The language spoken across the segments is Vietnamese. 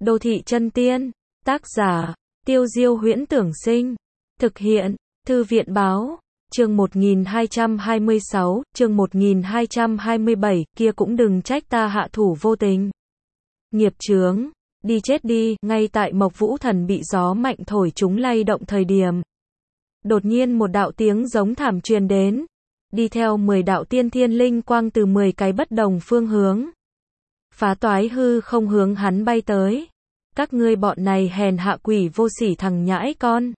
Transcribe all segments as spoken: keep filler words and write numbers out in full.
Đô thị chân tiên, tác giả, Tiêu Diêu Huyễn Tưởng Sinh, thực hiện, Thư viện Báo, chương một nghìn hai trăm hai mươi sáu, chương một nghìn hai trăm hai mươi bảy, kia cũng đừng trách ta hạ thủ vô tình. Nghiệp chướng, đi chết đi, ngay tại Mộc Vũ Thần bị gió mạnh thổi chúng lay động thời điểm. Đột nhiên một đạo tiếng giống thảm truyền đến, đi theo mười đạo tiên thiên linh quang từ mười cái bất đồng phương hướng. Phá toái hư không hướng hắn bay tới. Các ngươi bọn này hèn hạ quỷ vô sỉ thằng nhãi con.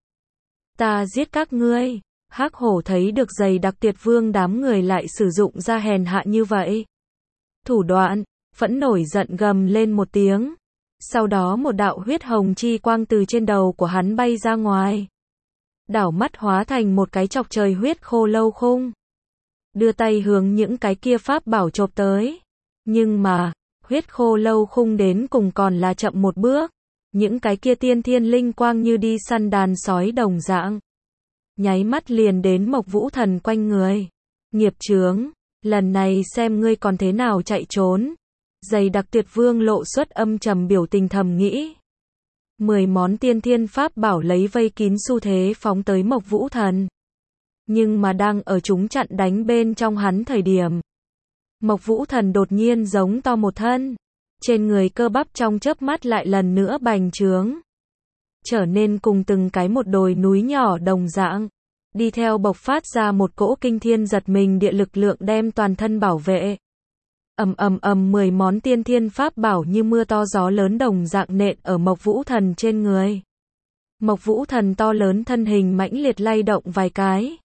Ta giết các ngươi. Hắc hổ thấy được dày đặc Tiệt Vương đám người lại sử dụng ra hèn hạ như vậy. Thủ đoạn, phẫn nổi giận gầm lên một tiếng. Sau đó một đạo huyết hồng chi quang từ trên đầu của hắn bay ra ngoài. Đảo mắt hóa thành một cái chọc trời huyết khô lâu khung. Đưa tay hướng những cái kia pháp bảo chộp tới. Nhưng mà, huyết khô lâu khung đến cùng còn là chậm một bước. Những cái kia tiên thiên linh quang như đi săn đàn sói đồng dạng. Nháy mắt liền đến Mộc Vũ Thần quanh người. Nghiệp chướng, lần này xem ngươi còn thế nào chạy trốn. Dày đặc Tiệt Vương lộ xuất âm trầm biểu tình thầm nghĩ. Mười món tiên thiên pháp bảo lấy vây kín xu thế phóng tới Mộc Vũ Thần. Nhưng mà đang ở chúng chặn đánh bên trong hắn thời điểm. Mộc Vũ Thần đột nhiên giống to một thân. Trên người cơ bắp trong chớp mắt lại lần nữa bành trướng. Trở nên cùng từng cái một đồi núi nhỏ đồng dạng. Đi theo bộc phát ra một cỗ kinh thiên giật mình địa lực lượng đem toàn thân bảo vệ. Ầm ầm ầm mười món tiên thiên pháp bảo như mưa to gió lớn đồng dạng nện ở Mộc Vũ Thần trên người. Mộc Vũ Thần to lớn thân hình mãnh liệt lay động vài cái.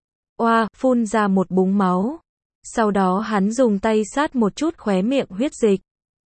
Oa, phun ra một búng máu. Sau đó hắn dùng tay sát một chút khóe miệng huyết dịch.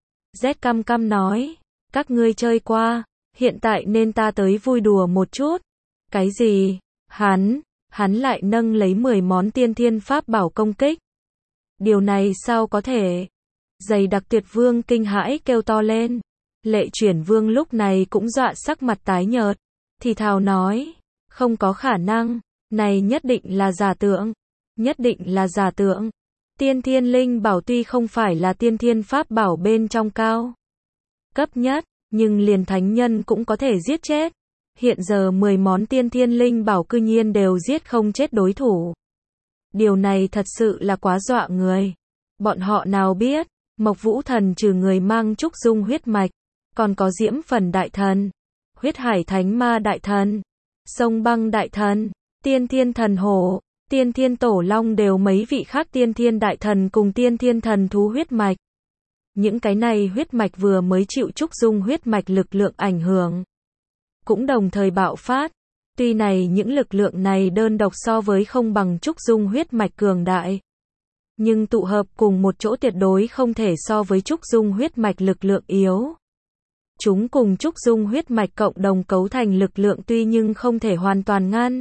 Rét căm căm nói, các ngươi chơi qua, hiện tại nên ta tới vui đùa một chút. Cái gì? Hắn, hắn lại nâng lấy mười món tiên thiên pháp bảo công kích. Điều này sao có thể? Dày đặc Tiệt Vương kinh hãi kêu to lên. Lệ Chuyển Vương lúc này cũng dọa sắc mặt tái nhợt, thì thào nói, không có khả năng, này nhất định là giả tượng, nhất định là giả tượng. Tiên thiên linh bảo tuy không phải là tiên thiên pháp bảo bên trong cao cấp nhất, nhưng liền thánh nhân cũng có thể giết chết. Hiện giờ mười món tiên thiên linh bảo cư nhiên đều giết không chết đối thủ. Điều này thật sự là quá dọa người. Bọn họ nào biết, Mộc Vũ Thần trừ người mang trúc dung huyết mạch, còn có Diễm Phần Đại Thần, Huyết Hải Thánh Ma Đại Thần, Sông Băng Đại Thần, Tiên Thiên Thần Hổ, Tiên Thiên Tổ Long đều mấy vị khác Tiên Thiên Đại Thần cùng Tiên Thiên Thần Thú huyết mạch. Những cái này huyết mạch vừa mới chịu trúc dung huyết mạch lực lượng ảnh hưởng, cũng đồng thời bạo phát. Tuy này những lực lượng này đơn độc so với không bằng trúc dung huyết mạch cường đại, nhưng tụ hợp cùng một chỗ tuyệt đối không thể so với trúc dung huyết mạch lực lượng yếu. Chúng cùng trúc dung huyết mạch cộng đồng cấu thành lực lượng tuy nhưng không thể hoàn toàn ngăn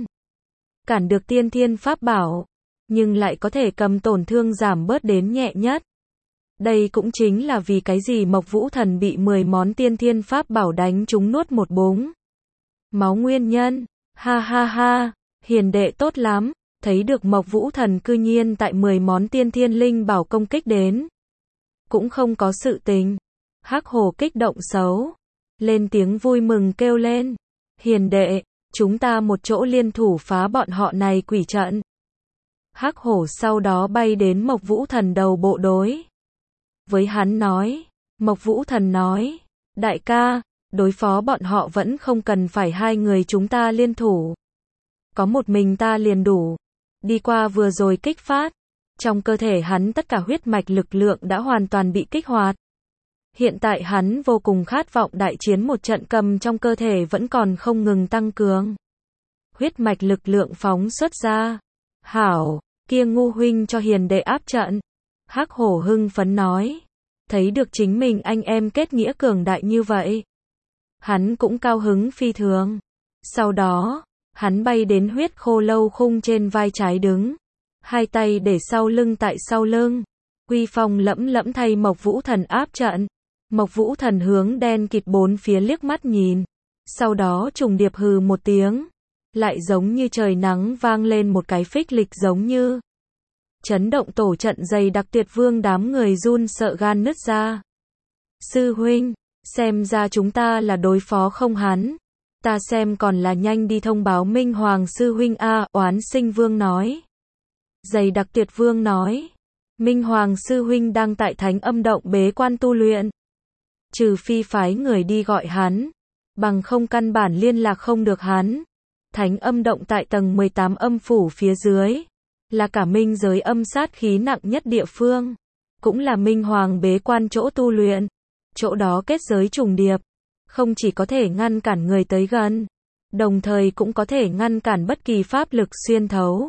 cản được tiên thiên pháp bảo, nhưng lại có thể cầm tổn thương giảm bớt đến nhẹ nhất. Đây cũng chính là vì cái gì Mộc Vũ Thần bị mười món tiên thiên pháp bảo đánh trúng nuốt một búng máu nguyên nhân. Ha ha ha, hiền đệ tốt lắm, thấy được Mộc Vũ Thần cư nhiên tại mười món tiên thiên linh bảo công kích đến. Cũng không có sự tình. Hắc hổ kích động xấu. Lên tiếng vui mừng kêu lên. Hiền đệ, chúng ta một chỗ liên thủ phá bọn họ này quỷ trận. Hắc hổ sau đó bay đến Mộc Vũ Thần đầu bộ đối với hắn nói. Mộc Vũ Thần nói, đại ca, đối phó bọn họ vẫn không cần phải hai người chúng ta liên thủ. Có một mình ta liền đủ. Đi qua vừa rồi kích phát, trong cơ thể hắn tất cả huyết mạch lực lượng đã hoàn toàn bị kích hoạt. Hiện tại hắn vô cùng khát vọng đại chiến một trận, cầm trong cơ thể vẫn còn không ngừng tăng cường. Huyết mạch lực lượng phóng xuất ra. Hảo, kia ngu huynh cho hiền đệ áp trận. Hắc hổ hưng phấn nói. Thấy được chính mình anh em kết nghĩa cường đại như vậy, hắn cũng cao hứng phi thường. Sau đó, hắn bay đến huyết khô lâu khung trên vai trái đứng. Hai tay để sau lưng tại sau lưng. Uy phong lẫm lẫm thay Mộc Vũ Thần áp trận. Mộc Vũ Thần hướng đen kịt bốn phía liếc mắt nhìn. Sau đó trùng điệp hừ một tiếng. Lại giống như trời nắng vang lên một cái phích lịch giống như. Chấn động tổ trận dày đặc Tiệt Vương đám người run sợ gan nứt ra. Sư huynh, Xem ra chúng ta là đối phó không hắn. Ta xem còn là nhanh đi thông báo Minh Hoàng sư huynh a, Oán Sinh Vương nói. Dày Đặc Tuyệt Vương nói. Minh Hoàng sư huynh đang tại Thánh Âm Động bế quan tu luyện. Trừ phi phái người đi gọi hắn, bằng không căn bản liên lạc không được hắn. Thánh Âm Động tại tầng mười tám âm phủ phía dưới, là cả minh giới âm sát khí nặng nhất địa phương, cũng là Minh Hoàng bế quan chỗ tu luyện. Chỗ đó kết giới trùng điệp, không chỉ có thể ngăn cản người tới gần, đồng thời cũng có thể ngăn cản bất kỳ pháp lực xuyên thấu.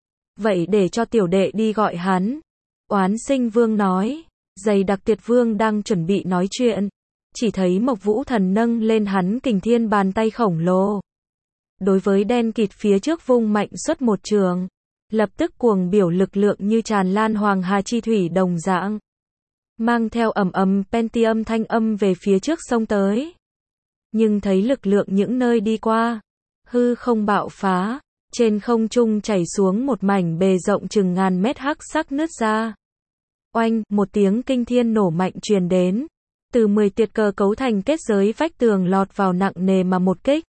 Vậy để cho tiểu đệ đi gọi hắn. Oán Sinh Vương nói. Dày Đặc Tuyệt Vương đang chuẩn bị nói chuyện, chỉ thấy Mộc Vũ Thần nâng lên hắn kình thiên bàn tay khổng lồ. Đối với đen kịt phía trước vung mạnh xuất một trường, lập tức cuồng biểu lực lượng như tràn lan hoàng hà chi thủy đồng dạng, mang theo ầm ầm pentium thanh âm về phía trước sông tới. Nhưng thấy lực lượng những nơi đi qua, hư không bạo phá, trên không trung chảy xuống một mảnh bề rộng chừng ngàn mét hắc sắc nứt ra. Oanh, một tiếng kinh thiên nổ mạnh truyền đến, từ mười tiệt cờ cấu thành kết giới vách tường lọt vào nặng nề mà một kích.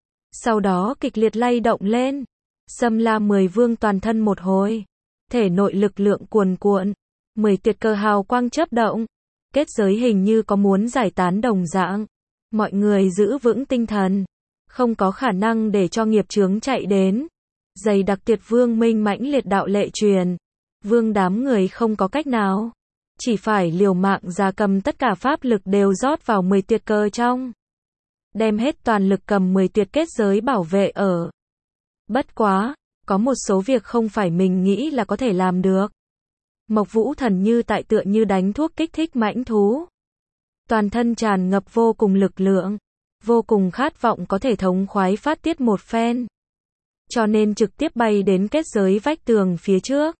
Sau đó kịch liệt lay động lên, Sâm La mười vương toàn thân một hồi, thể nội lực lượng cuồn cuộn, mười tiệt cờ hào quang chớp động, kết giới hình như có muốn giải tán đồng dạng. Mọi người giữ vững tinh thần, không có khả năng để cho nghiệp chướng chạy đến. Dày Đặc Tuyệt Vương minh mãnh liệt đạo lệ truyền, vương đám người không có cách nào, chỉ phải liều mạng ra cầm tất cả pháp lực đều rót vào mười tuyệt cơ trong, đem hết toàn lực cầm mười tuyệt kết giới bảo vệ ở. Bất quá, có một số việc không phải mình nghĩ là có thể làm được. Mộc Vũ Thần như tại tựa như đánh thuốc kích thích mãnh thú, toàn thân tràn ngập vô cùng lực lượng, vô cùng khát vọng có thể thống khoái phát tiết một phen, cho nên trực tiếp bay đến kết giới vách tường phía trước,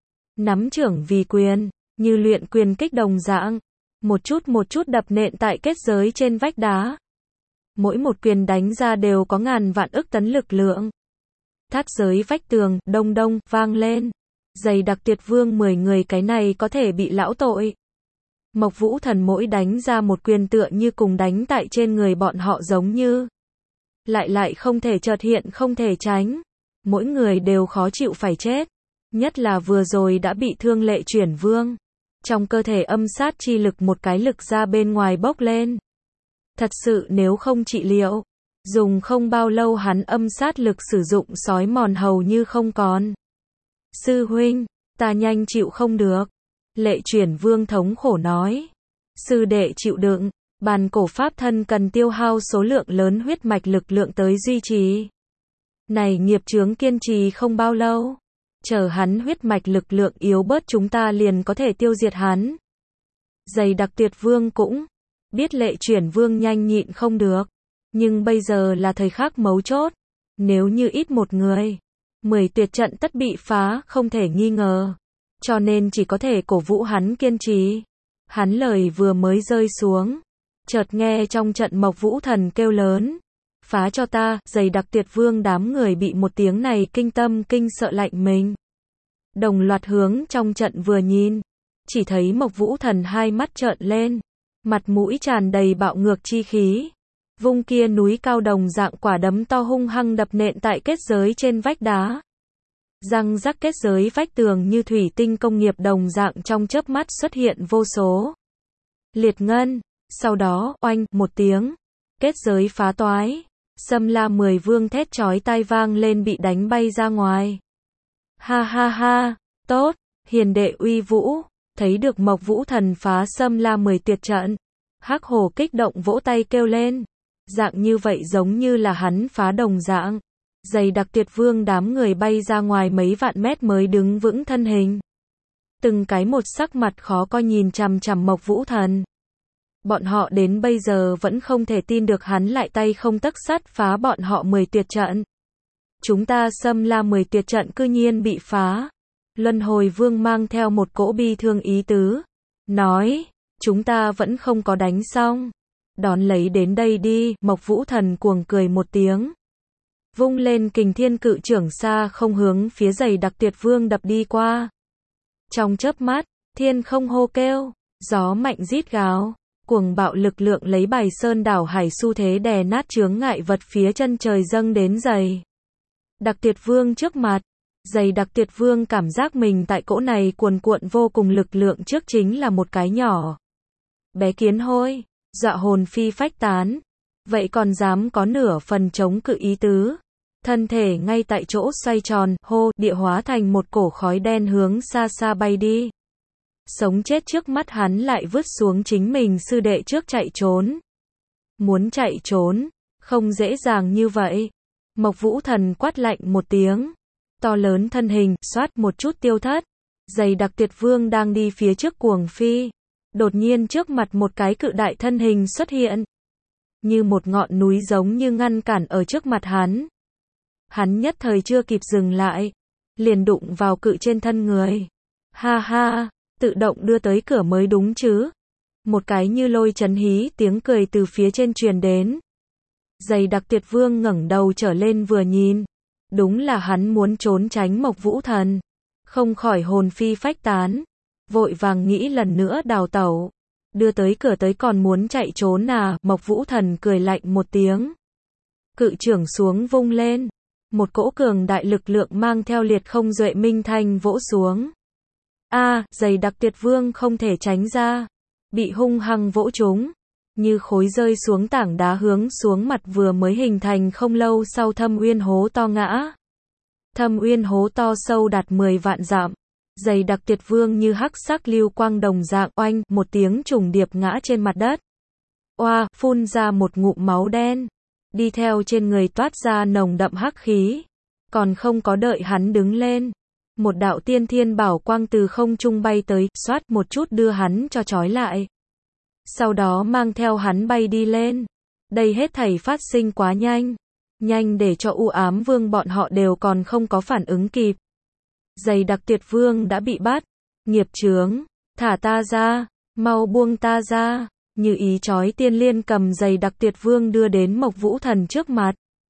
nắm chưởng vì quyền, như luyện quyền kích đồng dạng, một chút một chút đập nện tại kết giới trên vách đá. Mỗi một quyền đánh ra đều có ngàn vạn ức tấn lực lượng. Thát giới vách tường, đông đông, vang lên. Dày Đặc Tuyệt Vương mười người cái này có thể bị lão tội. Mộc Vũ Thần mỗi đánh ra một quyền tựa như cùng đánh tại trên người bọn họ giống như. Lại lại không thể chợt hiện không thể tránh. Mỗi người đều khó chịu phải chết. Nhất là vừa rồi đã bị thương Lệ Chuyển Vương. Trong cơ thể âm sát chi lực một cái lực ra bên ngoài bốc lên. Thật sự nếu không trị liệu, dùng không bao lâu hắn âm sát lực sử dụng sói mòn hầu như không còn. Sư huynh, ta nhanh chịu không được. Lệ Chuyển Vương thống khổ nói. Sư đệ chịu đựng, bàn cổ pháp thân cần tiêu hao số lượng lớn huyết mạch lực lượng tới duy trì. Này nghiệp chướng kiên trì không bao lâu. Chờ hắn huyết mạch lực lượng yếu bớt chúng ta liền có thể tiêu diệt hắn. Dày Đặc Tuyệt Vương cũng biết Lệ Chuyển Vương nhanh nhịn không được. Nhưng bây giờ là thời khắc mấu chốt. Nếu như ít một người, mười tuyệt trận tất bị phá, không thể nghi ngờ. Cho nên chỉ có thể cổ vũ hắn kiên trì. Hắn lời vừa mới rơi xuống, chợt nghe trong trận Mộc Vũ Thần kêu lớn. Phá cho ta, Dày Đặc Tuyệt Vương đám người bị một tiếng này kinh tâm kinh sợ lạnh mình. Đồng loạt hướng trong trận vừa nhìn, chỉ thấy Mộc Vũ Thần hai mắt trợn lên, mặt mũi tràn đầy bạo ngược chi khí. Vung kia núi cao đồng dạng quả đấm to hung hăng đập nện tại kết giới trên vách đá. Răng rắc kết giới vách tường như thủy tinh công nghiệp đồng dạng trong chớp mắt xuất hiện vô số liệt ngân, sau đó, oanh, một tiếng, kết giới phá toái. Sâm La mười vương thét chói tai vang lên bị đánh bay ra ngoài. Ha ha ha, tốt, hiền đệ uy vũ, thấy được Mộc Vũ Thần phá Sâm La mười tuyệt trận. Hắc Hổ kích động vỗ tay kêu lên. Dạng như vậy giống như là hắn phá đồng dạng. Dày Đặc Tuyệt Vương đám người bay ra ngoài mấy vạn mét mới đứng vững thân hình. Từng cái một sắc mặt khó coi nhìn chằm chằm Mộc Vũ Thần. Bọn họ đến bây giờ vẫn không thể tin được hắn lại tay không tấc sắt phá bọn họ mười tuyệt trận. Chúng ta Sâm La mười tuyệt trận cư nhiên bị phá. Luân Hồi Vương mang theo một cỗ bi thương ý tứ, nói, chúng ta vẫn không có đánh xong. Đón lấy đến đây đi, Mộc Vũ Thần cuồng cười một tiếng. Vung lên kình thiên cự trưởng xa không hướng phía Dày Đặc Tuyệt Vương đập đi qua. Trong chớp mắt, thiên không hô kêu, gió mạnh rít gào. Cuồng bạo lực lượng lấy bài sơn đảo hải xu thế đè nát chướng ngại vật phía chân trời dâng đến Giày Đặc Tuyệt Vương trước mặt. Giày Đặc Tuyệt Vương cảm giác mình tại cỗ này cuồn cuộn vô cùng lực lượng trước chính là một cái nhỏ bé kiến hôi, dọa hồn phi phách tán. Vậy còn dám có nửa phần chống cự ý tứ. Thân thể ngay tại chỗ xoay tròn, hô, địa hóa thành một cổ khói đen hướng xa xa bay đi. Sống chết trước mắt hắn lại vứt xuống chính mình sư đệ trước chạy trốn. Muốn chạy trốn, không dễ dàng như vậy. Mộc Vũ Thần quát lạnh một tiếng. To lớn thân hình, xoát một chút tiêu thất. Giày Đặc Tuyệt Vương đang đi phía trước cuồng phi. Đột nhiên trước mặt một cái cự đại thân hình xuất hiện. Như một ngọn núi giống như ngăn cản ở trước mặt hắn. Hắn nhất thời chưa kịp dừng lại. Liền đụng vào cự trên thân người. Ha ha, tự động đưa tới cửa mới đúng chứ. Một cái như lôi chấn hí tiếng cười từ phía trên truyền đến. Giày Đặc Tuyệt Vương ngẩng đầu trở lên vừa nhìn. Đúng là hắn muốn trốn tránh Mộc Vũ Thần. Không khỏi hồn phi phách tán. Vội vàng nghĩ lần nữa đào tẩu. Đưa tới cửa tới còn muốn chạy trốn à, Mộc Vũ Thần cười lạnh một tiếng. Cự trưởng xuống vung lên. Một cỗ cường đại lực lượng mang theo liệt không duệ minh thanh vỗ xuống. A, à, Giày Đặc Tuyệt Vương không thể tránh ra. Bị hung hăng vỗ trúng. Như khối rơi xuống tảng đá hướng xuống mặt vừa mới hình thành không lâu sau thâm uyên hố to ngã. Thâm uyên hố to sâu đạt mười vạn dặm. Giày Đặc Tuyệt Vương như hắc sắc lưu quang đồng dạng oanh, một tiếng trùng điệp ngã trên mặt đất. Oa, phun ra một ngụm máu đen. Đi theo trên người toát ra nồng đậm hắc khí. Còn không có đợi hắn đứng lên. Một đạo tiên thiên bảo quang từ không trung bay tới, xoát một chút đưa hắn cho trói lại. Sau đó mang theo hắn bay đi lên. Đây hết thảy phát sinh quá nhanh. Nhanh để cho U Ám Vương bọn họ đều còn không có phản ứng kịp. Giày Đặc Tuyệt Vương đã bị bắt. Nghiệp chướng, thả ta ra, mau buông ta ra. Như ý chói tiên liên cầm Giày Đặc Tuyệt Vương đưa đến Mộc Vũ Thần trước mặt.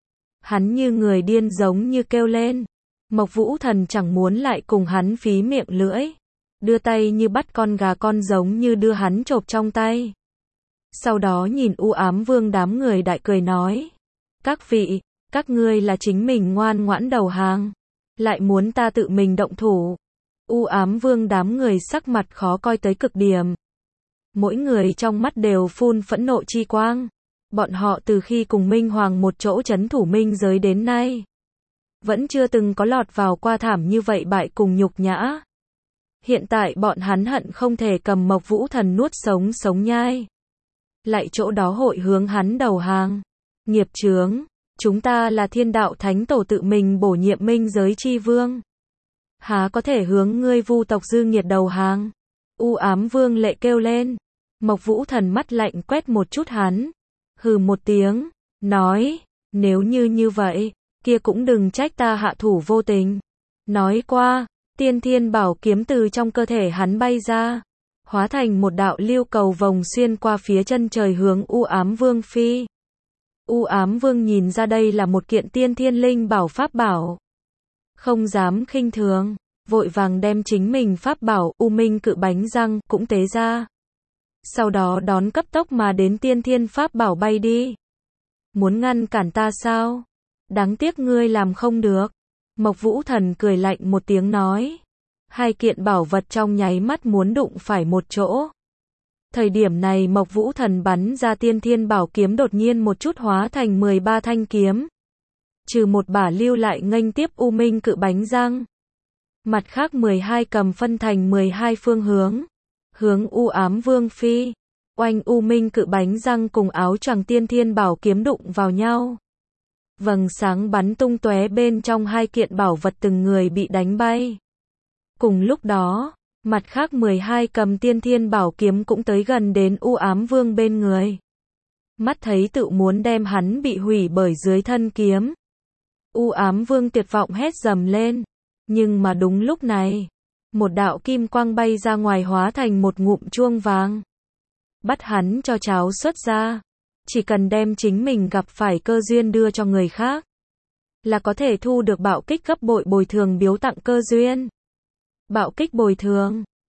Hắn như người điên giống như kêu lên. Mộc Vũ Thần chẳng muốn lại cùng hắn phí miệng lưỡi. Đưa tay như bắt con gà con giống như đưa hắn chộp trong tay. Sau đó nhìn U Ám Vương đám người đại cười nói. Các vị, các ngươi là chính mình ngoan ngoãn đầu hàng. Lại muốn ta tự mình động thủ. U Ám Vương đám người sắc mặt khó coi tới cực điểm. Mỗi người trong mắt đều phun phẫn nộ chi quang. Bọn họ từ khi cùng Minh Hoàng một chỗ trấn thủ minh giới đến nay. Vẫn chưa từng có lọt vào qua thảm như vậy bại cùng nhục nhã. Hiện tại bọn hắn hận không thể cầm Mộc Vũ Thần nuốt sống sống nhai. Lại chỗ đó hội hướng hắn đầu hàng. Nghiệp chướng, chúng ta là Thiên Đạo Thánh Tổ tự mình bổ nhiệm minh giới chi vương. Há có thể hướng ngươi vu tộc dư nghiệt đầu hàng. U Ám Vương lệ kêu lên. Mộc Vũ Thần mắt lạnh quét một chút hắn. Hừ một tiếng, nói, nếu như như vậy, kia cũng đừng trách ta hạ thủ vô tình. Nói qua, tiên thiên bảo kiếm từ trong cơ thể hắn bay ra. Hóa thành một đạo lưu cầu vòng xuyên qua phía chân trời hướng U Ám Vương phi. U Ám Vương nhìn ra đây là một kiện tiên thiên linh bảo pháp bảo. Không dám khinh thường, vội vàng đem chính mình pháp bảo U Minh Cự Bánh Răng cũng tế ra. Sau đó đón cấp tốc mà đến tiên thiên pháp bảo bay đi. Muốn ngăn cản ta sao? Đáng tiếc ngươi làm không được. Mộc Vũ Thần cười lạnh một tiếng nói. Hai kiện bảo vật trong nháy mắt muốn đụng phải một chỗ. Thời điểm này Mộc Vũ Thần bắn ra tiên thiên bảo kiếm đột nhiên một chút hóa thành mười ba thanh kiếm. Trừ một bả lưu lại nghênh tiếp U Minh Cự Bánh Răng. Mặt khác mười hai cầm phân thành mười hai phương hướng. Hướng U Ám Vương phi. Oanh U Minh Cự Bánh Răng cùng áo choàng tiên thiên bảo kiếm đụng vào nhau. Vầng sáng bắn tung tóe bên trong hai kiện bảo vật từng người bị đánh bay. Cùng lúc đó, mặt khác mười hai cầm tiên thiên bảo kiếm cũng tới gần đến U Ám Vương bên người. Mắt thấy tự muốn đem hắn bị hủy bởi dưới thân kiếm. U Ám Vương tuyệt vọng hét dầm lên. Nhưng mà đúng lúc này, một đạo kim quang bay ra ngoài hóa thành một ngụm chuông vàng. Bắt hắn cho cháo xuất ra. Chỉ cần đem chính mình gặp phải cơ duyên đưa cho người khác. Là có thể thu được bạo kích gấp bội bồi thường biếu tặng cơ duyên. Bạo kích bồi thường.